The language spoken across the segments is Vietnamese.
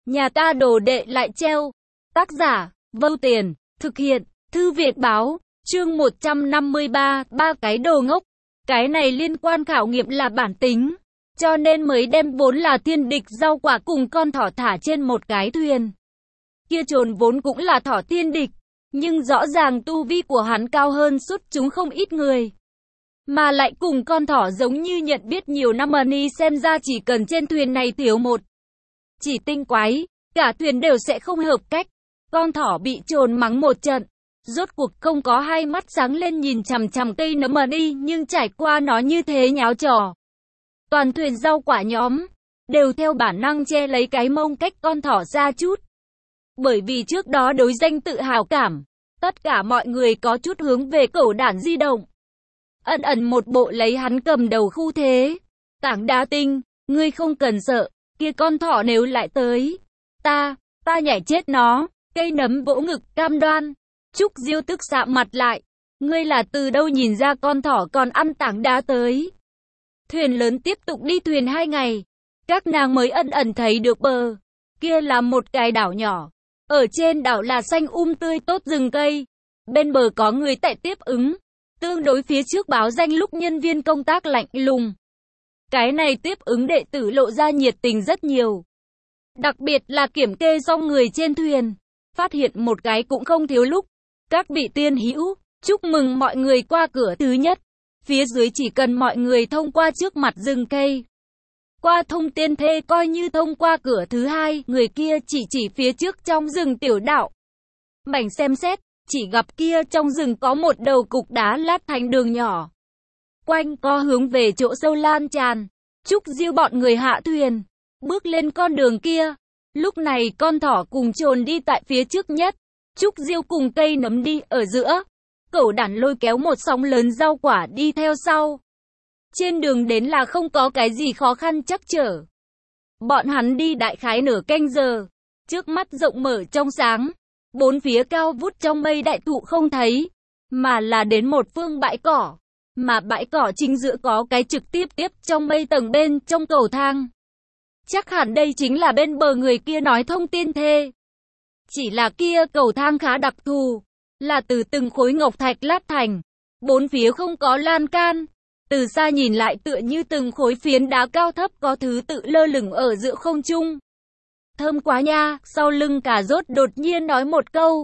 Nhà ta đồ đệ lại treo. Tác giả, Vâu Tiền, thực hiện, Thư viện báo, chương 153, ba cái đồ ngốc. Cái này liên quan khảo nghiệm là bản tính, cho nên mới đem vốn là thiên địch rau quả cùng con thỏ thả trên một cái thuyền. Kia trồn vốn cũng là thỏ thiên địch, nhưng rõ ràng tu vi của hắn cao hơn suốt chúng không ít người. Mà lại cùng con thỏ giống như nhận biết nhiều năm ni, xem ra chỉ cần trên thuyền này thiếu một chỉ tinh quái, cả thuyền đều sẽ không hợp cách. Con thỏ bị trồn mắng một trận, rốt cuộc không có hai mắt sáng lên nhìn chằm chằm cây nấm đi, nhưng trải qua nó như thế nháo trò. Toàn thuyền rau quả nhóm đều theo bản năng che lấy cái mông cách con thỏ ra chút. Bởi vì trước đó đối danh tự hào cảm, tất cả mọi người có chút hướng về cẩu đản di động. Ẩn ẩn một bộ lấy hắn cầm đầu khu thế. Tảng đá tinh, ngươi không cần sợ, kia con thỏ nếu lại tới, ta nhảy chết nó. Cây nấm vỗ ngực cam đoan. Trúc Diêu tức sạm mặt lại. Ngươi là từ đâu nhìn ra con thỏ còn ăn tảng đá tới? Thuyền lớn tiếp tục đi thuyền 2 ngày. Các nàng mới ẩn ẩn thấy được bờ. Kia là một cái đảo nhỏ. Ở trên đảo là xanh tươi tốt rừng cây. Bên bờ có người tại tiếp ứng. Tương đối phía trước báo danh lúc nhân viên công tác lạnh lùng. Cái này tiếp ứng đệ tử lộ ra nhiệt tình rất nhiều. Đặc biệt là kiểm kê xong người trên thuyền. Phát hiện một cái cũng không thiếu lúc. Các vị tiên hữu, chúc mừng mọi người qua cửa thứ nhất. Phía dưới chỉ cần mọi người thông qua trước mặt rừng cây. Qua thông tiên thê coi như thông qua cửa thứ hai. Người kia chỉ phía trước trong rừng tiểu đạo. Mảnh xem xét, chỉ gặp kia trong rừng có một đầu cục đá lát thành đường nhỏ. Quanh co hướng về chỗ sâu lan tràn. Trúc Diêu bọn người hạ thuyền, bước lên con đường kia. Lúc này con thỏ cùng trồn đi tại phía trước nhất. Trúc Diêu cùng cây nấm đi ở giữa. Cẩu đản lôi kéo một sóng lớn rau quả đi theo sau. Trên đường đến là không có cái gì khó khăn trắc trở. Bọn hắn đi đại khái nửa canh giờ. Trước mắt rộng mở trong sáng. Bốn phía cao vút trong mây đại thụ không thấy. Mà là đến một phương bãi cỏ. Mà bãi cỏ chính giữa có cái trực tiếp trong mây tầng bên trong cầu thang. Chắc hẳn đây chính là bên bờ người kia nói thông tiên thê. Chỉ là kia cầu thang khá đặc thù, là từ từng khối ngọc thạch lát thành, bốn phía không có lan can. Từ xa nhìn lại tựa như từng khối phiến đá cao thấp có thứ tự lơ lửng ở giữa không trung. Thơm quá nha, sau lưng cà rốt đột nhiên nói một câu.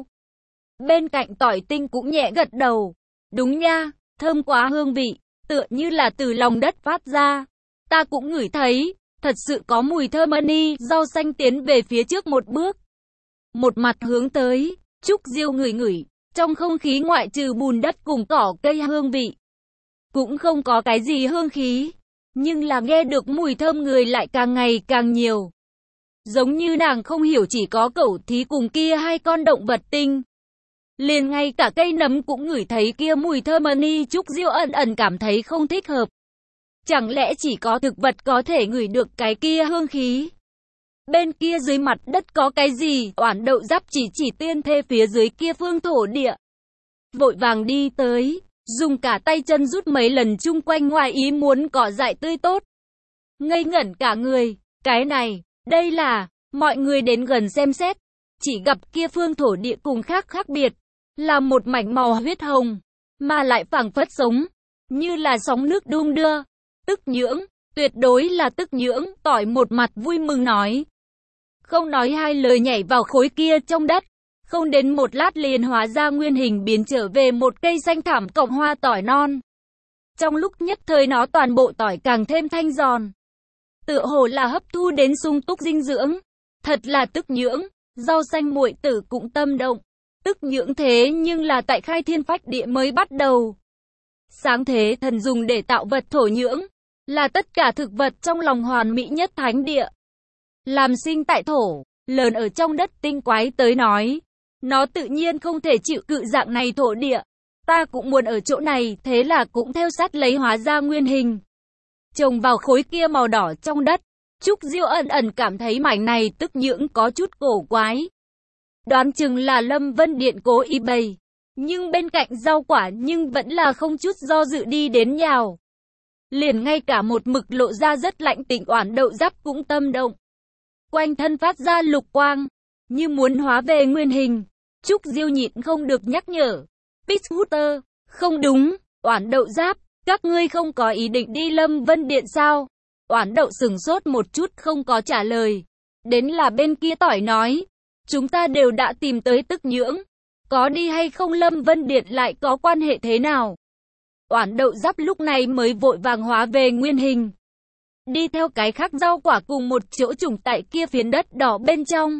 Bên cạnh tỏi tinh cũng nhẹ gật đầu. Đúng nha, thơm quá, hương vị, tựa như là từ lòng đất phát ra. Ta cũng ngửi thấy. Thật sự có mùi thơm ni, rau xanh tiến về phía trước một bước. Một mặt hướng tới, Trúc Diêu ngửi, trong không khí ngoại trừ bùn đất cùng cỏ cây hương vị. Cũng không có cái gì hương khí, nhưng là nghe được mùi thơm người lại càng ngày càng nhiều. Giống như nàng không hiểu chỉ có cẩu thí cùng kia hai con động vật tinh. Liền ngay cả cây nấm cũng ngửi thấy kia mùi thơm ni, Trúc Diêu ẩn cảm thấy không thích hợp. Chẳng lẽ chỉ có thực vật có thể ngửi được cái kia hương khí? Bên kia dưới mặt đất có cái gì? Oản Đậu Giáp chỉ tiên thê phía dưới kia phương thổ địa. Vội vàng đi tới, dùng cả tay chân rút mấy lần chung quanh ngoài ý muốn cỏ dại tươi tốt. Ngây ngẩn cả người, cái này, đây là, mọi người đến gần xem xét. Chỉ gặp kia phương thổ địa cùng khác biệt, là một mảnh màu huyết hồng, mà lại phảng phất sống, như là sóng nước đung đưa. Tức nhưỡng, tuyệt đối là tức nhưỡng, tỏi một mặt vui mừng nói. Không nói hai lời nhảy vào khối kia trong đất. Không đến một lát liền hóa ra nguyên hình biến trở về một cây xanh thẳm cộng hoa tỏi non. Trong lúc nhất thời nó toàn bộ tỏi càng thêm thanh giòn. Tựa hồ là hấp thu đến sung túc dinh dưỡng. Thật là tức nhưỡng, rau xanh muội tử cũng tâm động. Tức nhưỡng thế nhưng là tại khai thiên phách địa mới bắt đầu. Sáng thế thần dùng để tạo vật thổ nhưỡng. Là tất cả thực vật trong lòng hoàn mỹ nhất thánh địa. Làm sinh tại thổ, lớn ở trong đất tinh quái tới nói. Nó tự nhiên không thể chịu cự dạng này thổ địa. Ta cũng muốn ở chỗ này, thế là cũng theo sát lấy hóa ra nguyên hình. Trồng vào khối kia màu đỏ trong đất. Trúc Diêu ẩn cảm thấy mảnh này tức nhưỡng có chút cổ quái. Đoán chừng là Lâm Vân Điện cố ý bày. Nhưng bên cạnh rau quả nhưng vẫn là không chút do dự đi đến nhào. Liền ngay cả một mực lộ ra rất lạnh tĩnh Oản Đậu Giáp cũng tâm động. quanh thân phát ra lục quang, như muốn hóa về nguyên hình. Trúc Diêu nhịn không được nhắc nhở. Peachhooter, không đúng, Oản Đậu Giáp, các ngươi không có ý định đi Lâm Vân Điện sao? Oản Đậu sừng sốt một chút không có trả lời. Đến là bên kia tỏi nói, chúng ta đều đã tìm tới Tức Nhưỡng, có đi hay không Lâm Vân Điện lại có quan hệ thế nào? Oản Đậu Giáp lúc này mới vội vàng hóa về nguyên hình, đi theo cái khắc rau quả cùng một chỗ trùng tại kia phiến đất đỏ bên trong.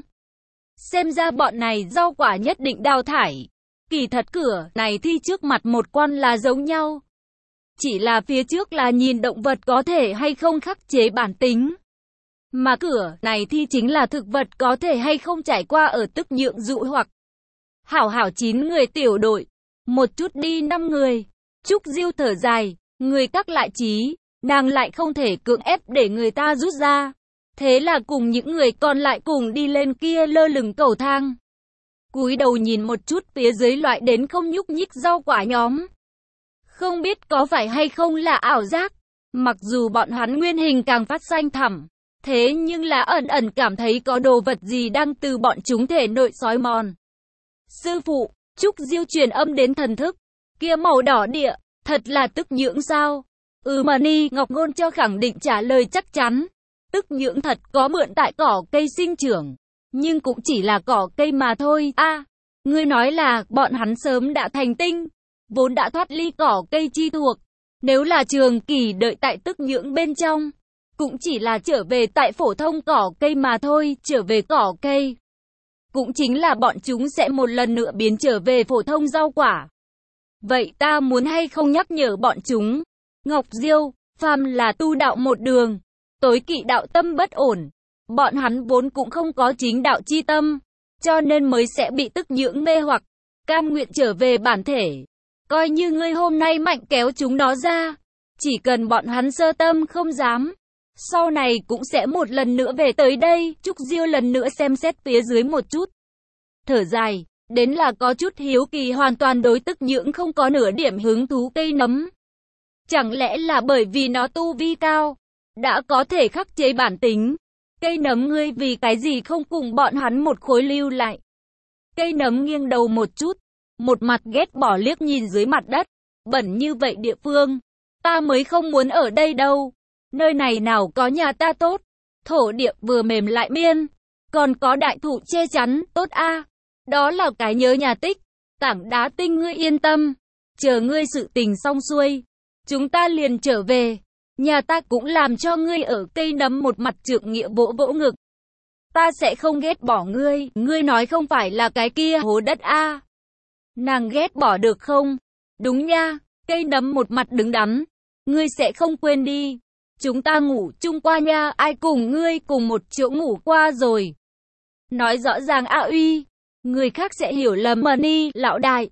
Xem ra bọn này rau quả nhất định đào thải. Kỳ thật cửa này thi trước mặt một con là giống nhau. Chỉ là phía trước là nhìn động vật có thể hay không khắc chế bản tính. Mà cửa này thi chính là thực vật có thể hay không trải qua ở Tức Nhưỡng dụ hoặc. Hảo hảo 9 người tiểu đội, một chút đi 5 người. Trúc Diêu thở dài, người các lại trí, nàng lại không thể cưỡng ép để người ta rút ra. Thế là cùng những người còn lại cùng đi lên kia lơ lửng cầu thang. Cúi đầu nhìn một chút phía dưới loại đến không nhúc nhích rau quả nhóm. Không biết có phải hay không là ảo giác. Mặc dù bọn hắn nguyên hình càng phát xanh thẳm, thế nhưng là ẩn ẩn cảm thấy có đồ vật gì đang từ bọn chúng thể nội xói mòn. Sư phụ, Trúc Diêu truyền âm đến thần thức. Kia màu đỏ địa, thật là Tức Nhưỡng sao? Mà Ni Ngọc Ngôn cho khẳng định trả lời chắc chắn. Tức Nhưỡng thật có mượn tại cỏ cây sinh trưởng, nhưng cũng chỉ là cỏ cây mà thôi. Ngươi nói là bọn hắn sớm đã thành tinh, vốn đã thoát ly cỏ cây chi thuộc. Nếu là trường kỳ đợi tại Tức Nhưỡng bên trong, cũng chỉ là trở về tại phổ thông cỏ cây mà thôi. Trở về cỏ cây, cũng chính là bọn chúng sẽ một lần nữa biến trở về phổ thông rau quả. Vậy ta muốn hay không nhắc nhở bọn chúng? Ngọc Diêu, phàm là tu đạo một đường, tối kỵ đạo tâm bất ổn. Bọn hắn vốn cũng không có chính đạo chi tâm, cho nên mới sẽ bị Tức Nhưỡng mê hoặc, cam nguyện trở về bản thể. Coi như ngươi hôm nay mạnh kéo chúng nó ra, chỉ cần bọn hắn sơ tâm không dám, sau này cũng sẽ một lần nữa về tới đây. Trúc Diêu lần nữa xem xét phía dưới một chút, thở dài, đến là có chút hiếu kỳ, hoàn toàn đối Tức Nhưỡng không có nửa điểm hứng thú. Cây nấm, chẳng lẽ là bởi vì nó tu vi cao, đã có thể khắc chế bản tính? Cây nấm, ngươi vì cái gì không cùng bọn hắn một khối lưu lại? Cây nấm nghiêng đầu một chút, một mặt ghét bỏ liếc nhìn dưới mặt đất. Bẩn như vậy địa phương, ta mới không muốn ở đây đâu. Nơi này nào có nhà ta tốt, thổ địa vừa mềm lại miên, còn có đại thụ che chắn, tốt a. Đó là cái nhớ nhà tích, tảng đá tinh, ngươi yên tâm, chờ ngươi sự tình xong xuôi, chúng ta liền trở về. Nhà ta cũng làm cho ngươi ở. Cây nấm một mặt trượng nghĩa vỗ vỗ ngực. Ta sẽ không ghét bỏ ngươi, ngươi nói không phải là cái kia hố đất a. Nàng ghét bỏ được không? Đúng nha. Cây nấm một mặt đứng đắn. Ngươi sẽ không quên đi, chúng ta ngủ chung qua nha. Ai cùng ngươi cùng một chỗ ngủ qua rồi? Nói rõ ràng Uy, người khác sẽ hiểu lầm. Ni lão đại,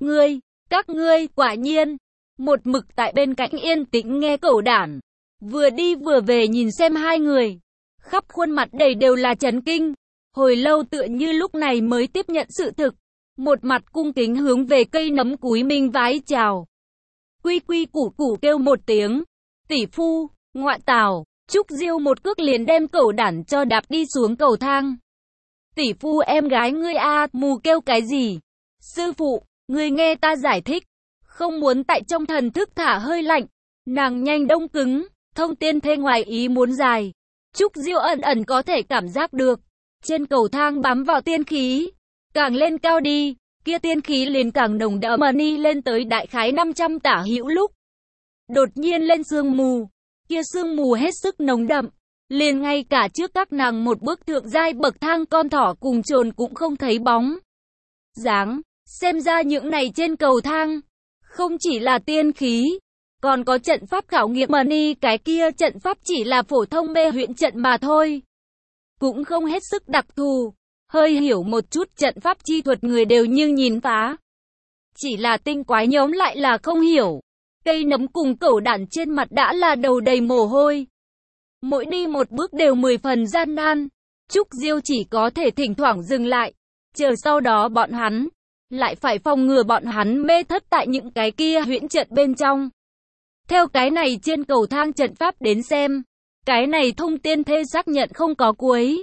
các ngươi quả nhiên một mực tại bên cạnh yên tĩnh nghe cẩu đản, vừa đi vừa về nhìn xem hai người, khắp khuôn mặt đầy đều là chấn kinh. Hồi lâu tựa như lúc này mới tiếp nhận sự thực, một mặt cung kính hướng về cây nấm cúi mình vái chào. Quy quy củ củ kêu một tiếng, tỷ phu, ngoại tảo. Trúc Diêu một cước liền đem cẩu đản cho đạp đi xuống cầu thang. Tỷ phu, em gái ngươi mù kêu cái gì? Sư phụ, ngươi nghe ta giải thích. Không muốn tại trong thần thức thả hơi lạnh, nàng nhanh đông cứng, thông tiên thê ngoài ý muốn dài. Trúc Diêu ẩn ẩn có thể cảm giác được, trên cầu thang bám vào tiên khí, càng lên cao đi, kia tiên khí liền càng nồng đậm. Ni lên tới đại khái 500 tả hữu lúc, đột nhiên lên sương mù, kia sương mù hết sức nồng đậm, liền ngay cả trước các nàng một bước thượng giai bậc thang con thỏ cùng trồn cũng không thấy bóng dáng. Xem ra những này trên cầu thang không chỉ là tiên khí, còn có trận pháp khảo nghiệm. Ni cái kia trận pháp chỉ là phổ thông mê huyễn trận mà thôi, cũng không hết sức đặc thù. Hơi hiểu một chút trận pháp chi thuật người đều như nhìn phá, chỉ là tinh quái nhóm lại là không hiểu. Cây nấm cùng cẩu đản trên mặt đã là đầu đầy mồ hôi, mỗi đi một bước đều 10 phần gian nan. Trúc Diêu chỉ có thể thỉnh thoảng dừng lại, chờ sau đó bọn hắn lại phải phòng ngừa bọn hắn mê thất tại những cái kia huyễn trận bên trong. Theo cái này trên cầu thang trận pháp đến xem, cái này thông tiên thê xác nhận không có cuối.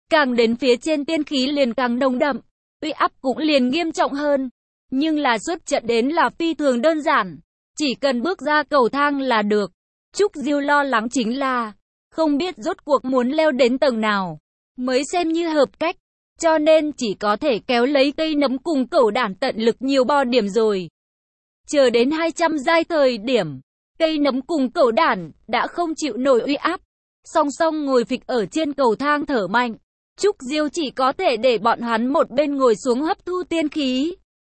Càng đến phía trên tiên khí liền càng nồng đậm, uy áp cũng liền nghiêm trọng hơn. Nhưng là xuất trận đến là phi thường đơn giản, chỉ cần bước ra cầu thang là được. Trúc Diêu lo lắng chính là, không biết rốt cuộc muốn leo đến tầng nào, mới xem như hợp cách, cho nên chỉ có thể kéo lấy cây nấm cùng cẩu đản tận lực nhiều bo điểm rồi. Chờ đến 200 giai thời điểm, cây nấm cùng cẩu đản đã không chịu nổi uy áp, song song ngồi phịch ở trên cầu thang thở mạnh. Trúc Diêu chỉ có thể để bọn hắn một bên ngồi xuống hấp thu tiên khí,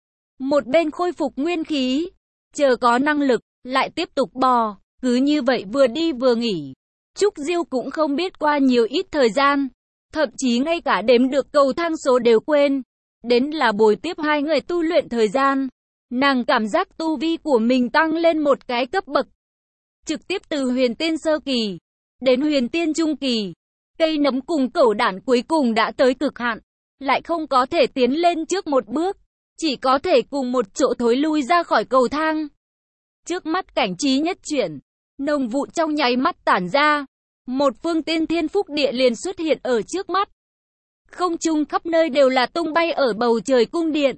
một bên khôi phục nguyên khí, chờ có năng lực, lại tiếp tục bò, cứ như vậy vừa đi vừa nghỉ. Trúc Diêu cũng không biết qua nhiều ít thời gian, thậm chí ngay cả đếm được cầu thang số đều quên, đến là bồi tiếp hai người tu luyện thời gian. Nàng cảm giác tu vi của mình tăng lên một cái cấp bậc, trực tiếp từ huyền tiên sơ kỳ đến huyền tiên trung kỳ. Cây nấm cùng cẩu đản cuối cùng đã tới cực hạn, lại không có thể tiến lên trước một bước, chỉ có thể cùng một chỗ thối lui ra khỏi cầu thang. Trước mắt cảnh trí nhất chuyển, nồng vụ trong nháy mắt tản ra, một phương tiên thiên phúc địa liền xuất hiện ở trước mắt. Không trung khắp nơi đều là tung bay ở bầu trời cung điện,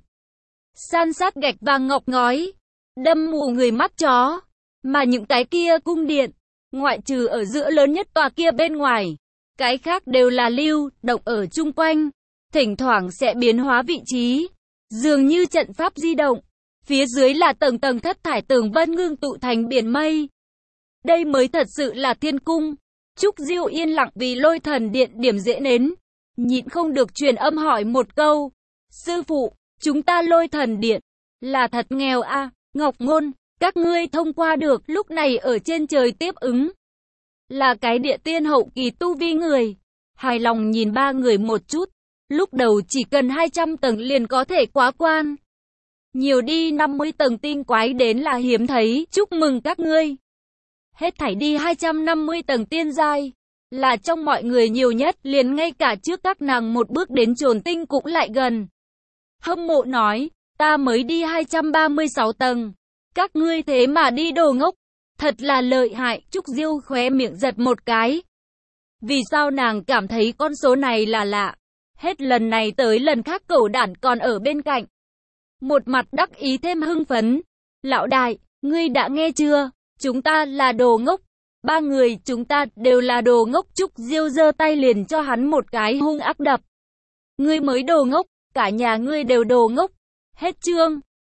san sát gạch vàng ngọc ngói, đâm mù người mắt chó. Mà những cái kia cung điện, ngoại trừ ở giữa lớn nhất tòa kia bên ngoài, cái khác đều là lưu động ở chung quanh, thỉnh thoảng sẽ biến hóa vị trí, dường như trận pháp di động. Phía dưới là tầng tầng thất thải tường vân ngưng tụ thành biển mây. Đây mới thật sự là thiên cung. Trúc Diêu yên lặng vì Lôi Thần Điện điểm dễ nến, nhịn không được truyền âm hỏi một câu. Sư phụ, chúng ta Lôi Thần Điện là thật nghèo à? Ngọc Ngôn, các ngươi thông qua được lúc này ở trên trời tiếp ứng. Là cái địa tiên hậu kỳ tu vi người. Hài lòng nhìn ba người một chút. Lúc đầu chỉ cần 200 tầng liền có thể quá quan. Nhiều đi 50 tầng tinh quái đến là hiếm thấy. Chúc mừng các ngươi. Hết thảy đi 250 tầng tiên giai. Là trong mọi người nhiều nhất, liền ngay cả trước các nàng một bước đến chồn tinh cũng lại gần. Hâm mộ nói, ta mới đi 236 tầng. Các ngươi thế mà đi đồ ngốc. Thật là lợi hại. Trúc Diêu khóe miệng giật một cái. Vì sao nàng cảm thấy con số này là lạ? Hết lần này tới lần khác cẩu đản còn ở bên cạnh. Một mặt đắc ý thêm hưng phấn. Lão đại, ngươi đã nghe chưa? Chúng ta là đồ ngốc. Ba người chúng ta đều là đồ ngốc. Trúc Diêu giơ tay liền cho hắn một cái hung ác đập. Ngươi mới đồ ngốc, cả nhà ngươi đều đồ ngốc. Hết chương.